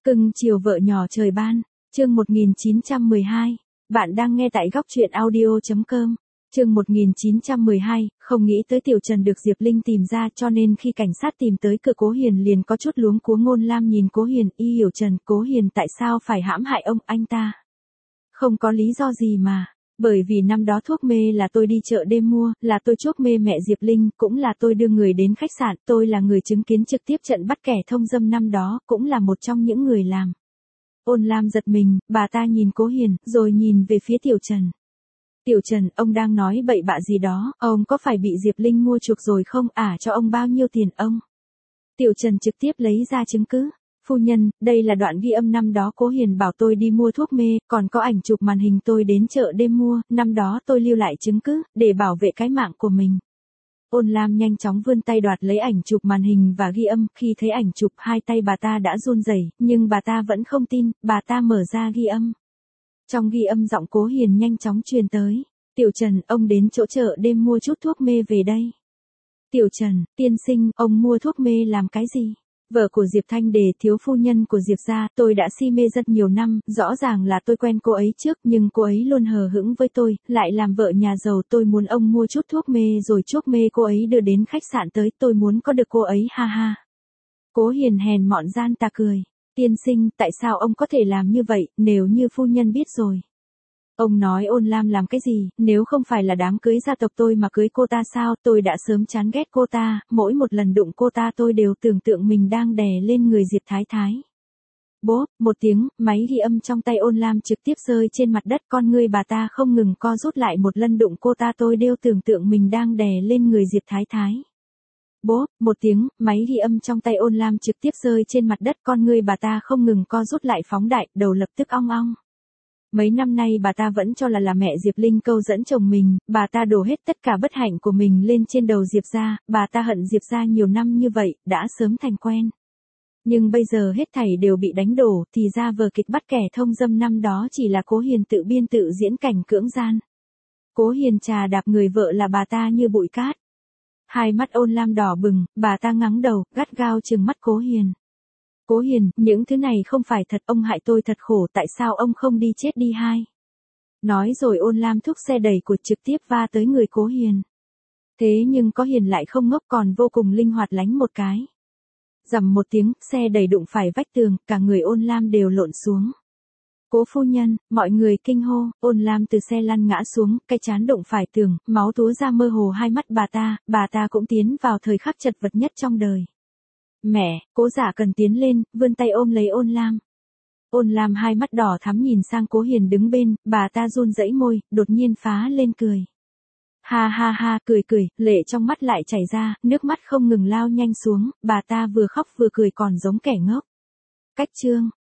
Cưng chiều vợ nhỏ trời ban, chương 1912, bạn đang nghe tại góc truyện audio.com. Chương 1912, không nghĩ tới Tiểu Trần được Diệp Linh tìm ra, cho nên khi cảnh sát tìm tới cửa Cố Hiền liền có chút luống cuống. Ngôn Lam nhìn Cố Hiền, y hiểu Trần, Cố Hiền tại sao phải hãm hại anh ta? Không có lý do gì mà. Bởi vì năm đó thuốc mê là tôi đi chợ đêm mua, là tôi chuốc mê mẹ Diệp Linh, cũng là tôi đưa người đến khách sạn, tôi là người chứng kiến trực tiếp trận bắt kẻ thông dâm năm đó, cũng là một trong những người làm. Ôn Lam giật mình, bà ta nhìn Cố Hiền, rồi nhìn về phía Tiểu Trần. Tiểu Trần, ông đang nói bậy bạ gì đó, ông có phải bị Diệp Linh mua chuộc rồi không, cho ông bao nhiêu tiền ông? Tiểu Trần trực tiếp lấy ra chứng cứ. Phu nhân, đây là đoạn ghi âm năm đó Cố Hiền bảo tôi đi mua thuốc mê, còn có ảnh chụp màn hình tôi đến chợ đêm mua, năm đó tôi lưu lại chứng cứ, để bảo vệ cái mạng của mình. Ôn Lam nhanh chóng vươn tay đoạt lấy ảnh chụp màn hình và ghi âm, khi thấy ảnh chụp hai tay bà ta đã run rẩy, nhưng bà ta vẫn không tin, bà ta mở ra ghi âm. Trong ghi âm giọng Cố Hiền nhanh chóng truyền tới. Tiểu Trần, ông đến chỗ chợ đêm mua chút thuốc mê về đây. Tiểu Trần, tiên sinh, ông mua thuốc mê làm cái gì? Vợ của Diệp Thanh Đề, thiếu phu nhân của Diệp gia, tôi đã si mê rất nhiều năm, rõ ràng là tôi quen cô ấy trước, nhưng cô ấy luôn hờ hững với tôi, lại làm vợ nhà giàu, tôi muốn ông mua chút thuốc mê rồi chuốc mê cô ấy đưa đến khách sạn tới, tôi muốn có được cô ấy, ha ha. Cố Hiền hèn mọn gian tà cười. Tiên sinh, tại sao ông có thể làm như vậy, nếu như phu nhân biết rồi? Ông nói Ôn Lam làm cái gì, nếu không phải là đám cưới gia tộc tôi mà cưới cô ta sao, tôi đã sớm chán ghét cô ta, mỗi một lần đụng cô ta tôi đều tưởng tượng mình đang đè lên người Diệp Thái Thái. Bốp, một tiếng, máy ghi âm trong tay Ôn Lam trực tiếp rơi trên mặt đất, con ngươi bà ta không ngừng co rút lại, một lần đụng cô ta tôi đều tưởng tượng mình đang đè lên người Diệp Thái Thái. Bốp, một tiếng, máy ghi âm trong tay Ôn Lam trực tiếp rơi trên mặt đất, con ngươi bà ta không ngừng co rút lại phóng đại, đầu lập tức ong ong. Mấy năm nay bà ta vẫn cho là mẹ Diệp Linh câu dẫn chồng mình, bà ta đổ hết tất cả bất hạnh của mình lên trên đầu Diệp gia, bà ta hận Diệp gia nhiều năm như vậy, đã sớm thành quen. Nhưng bây giờ hết thảy đều bị đánh đổ, thì ra vở kịch bắt kẻ thông dâm năm đó chỉ là Cố Hiền tự biên tự diễn cảnh cưỡng gian. Cố Hiền trà đạp người vợ là bà ta như bụi cát. Hai mắt Ôn Lam đỏ bừng, bà ta ngắng đầu, gắt gao trừng mắt Cố Hiền. Cố Hiền, những thứ này không phải thật, ông hại tôi thật khổ, tại sao ông không đi chết đi hai? Nói rồi Ôn Lam thúc xe đẩy cột trực tiếp va tới người Cố Hiền. Thế nhưng có Hiền lại không ngốc, còn vô cùng linh hoạt lánh một cái. Rầm một tiếng, xe đẩy đụng phải vách tường, cả người Ôn Lam đều lộn xuống. Cố phu nhân, mọi người kinh hô, Ôn Lam từ xe lăn ngã xuống, cái trán đụng phải tường, máu túa ra mơ hồ hai mắt bà ta cũng tiến vào thời khắc chật vật nhất trong đời. Mẹ, Cố Giả Cần tiến lên, vươn tay ôm lấy Ôn Lam. Ôn Lam hai mắt đỏ thắm nhìn sang Cố Hiền đứng bên, bà ta run rẩy môi, đột nhiên phá lên cười. Ha ha ha, cười, lệ trong mắt lại chảy ra, nước mắt không ngừng lao nhanh xuống, bà ta vừa khóc vừa cười còn giống kẻ ngốc. Cách chương.